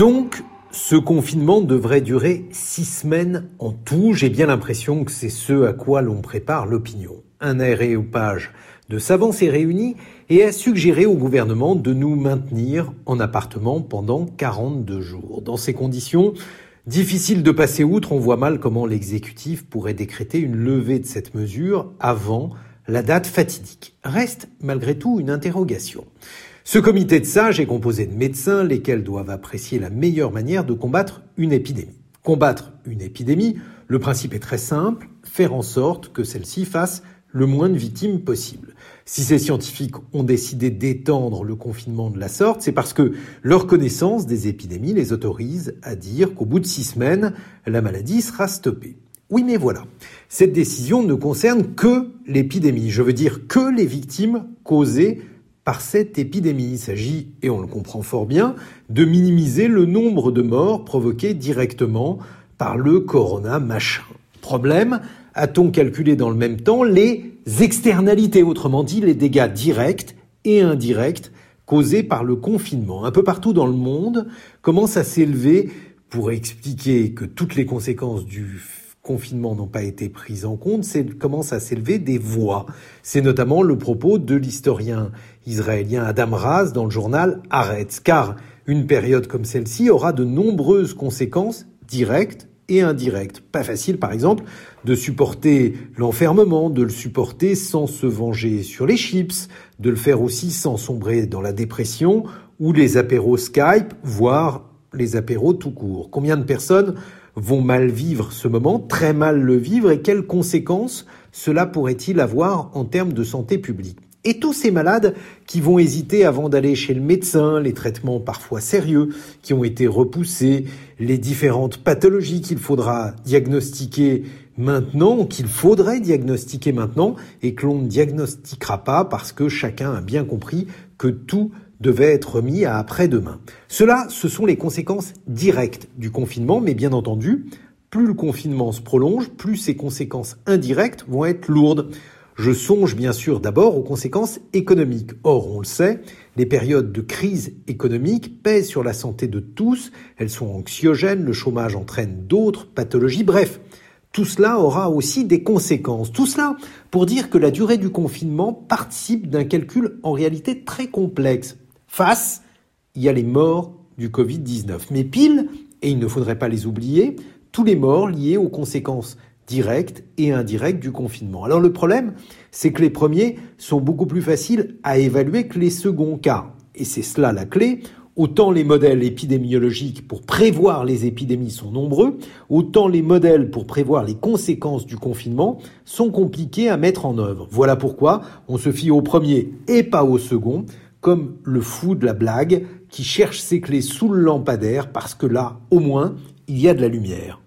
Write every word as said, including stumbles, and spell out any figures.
Donc, ce confinement devrait durer six semaines en tout. J'ai bien l'impression que c'est ce à quoi l'on prépare l'opinion. Un aréopage de savants s'est réuni et a suggéré au gouvernement de nous maintenir en appartement pendant quarante-deux jours. Dans ces conditions, difficile de passer outre, on voit mal comment l'exécutif pourrait décréter une levée de cette mesure avant la date fatidique. Reste malgré tout une interrogation. Ce comité de sages est composé de médecins, lesquels doivent apprécier la meilleure manière de combattre une épidémie. Combattre une épidémie, le principe est très simple, faire en sorte que celle-ci fasse le moins de victimes possible. Si ces scientifiques ont décidé d'étendre le confinement de la sorte, c'est parce que leur connaissance des épidémies les autorise à dire qu'au bout de six semaines, la maladie sera stoppée. Oui, mais voilà, cette décision ne concerne que l'épidémie, je veux dire que les victimes causées par cette épidémie. Il s'agit, et on le comprend fort bien, de minimiser le nombre de morts provoqués directement par le corona machin. Problème, a-t-on calculé dans le même temps les externalités, autrement dit les dégâts directs et indirects causés par le confinement. Un peu partout dans le monde commence à s'élever, pour expliquer que toutes les conséquences du confinement n'ont pas été prises en compte, c'est commence à s'élever des voix. C'est notamment le propos de l'historien israélien Adam Raz dans le journal Haaretz, car une période comme celle-ci aura de nombreuses conséquences directes et indirectes. Pas facile, par exemple, de supporter l'enfermement, de le supporter sans se venger sur les chips, de le faire aussi sans sombrer dans la dépression ou les apéros Skype, voire les apéros tout court. Combien de personnes vont mal vivre ce moment, très mal le vivre, et quelles conséquences cela pourrait-il avoir en termes de santé publique? Et tous ces malades qui vont hésiter avant d'aller chez le médecin, les traitements parfois sérieux qui ont été repoussés, les différentes pathologies qu'il faudra diagnostiquer maintenant, qu'il faudrait diagnostiquer maintenant, et que l'on ne diagnostiquera pas parce que chacun a bien compris que tout devait être remis à après-demain. Cela, ce sont les conséquences directes du confinement, mais bien entendu, plus le confinement se prolonge, plus ses conséquences indirectes vont être lourdes. Je songe bien sûr d'abord aux conséquences économiques. Or, on le sait, les périodes de crise économique pèsent sur la santé de tous, elles sont anxiogènes, le chômage entraîne d'autres pathologies, bref. Tout cela aura aussi des conséquences. Tout cela pour dire que la durée du confinement participe d'un calcul en réalité très complexe. Face, il y a les morts du covid dix-neuf. Mais pile, et il ne faudrait pas les oublier, tous les morts liés aux conséquences directes et indirectes du confinement. Alors le problème, c'est que les premiers sont beaucoup plus faciles à évaluer que les seconds, car, et c'est cela la clé, autant les modèles épidémiologiques pour prévoir les épidémies sont nombreux, autant les modèles pour prévoir les conséquences du confinement sont compliqués à mettre en œuvre. Voilà pourquoi on se fie au premier et pas au second, comme le fou de la blague qui cherche ses clés sous le lampadaire parce que là, au moins, il y a de la lumière.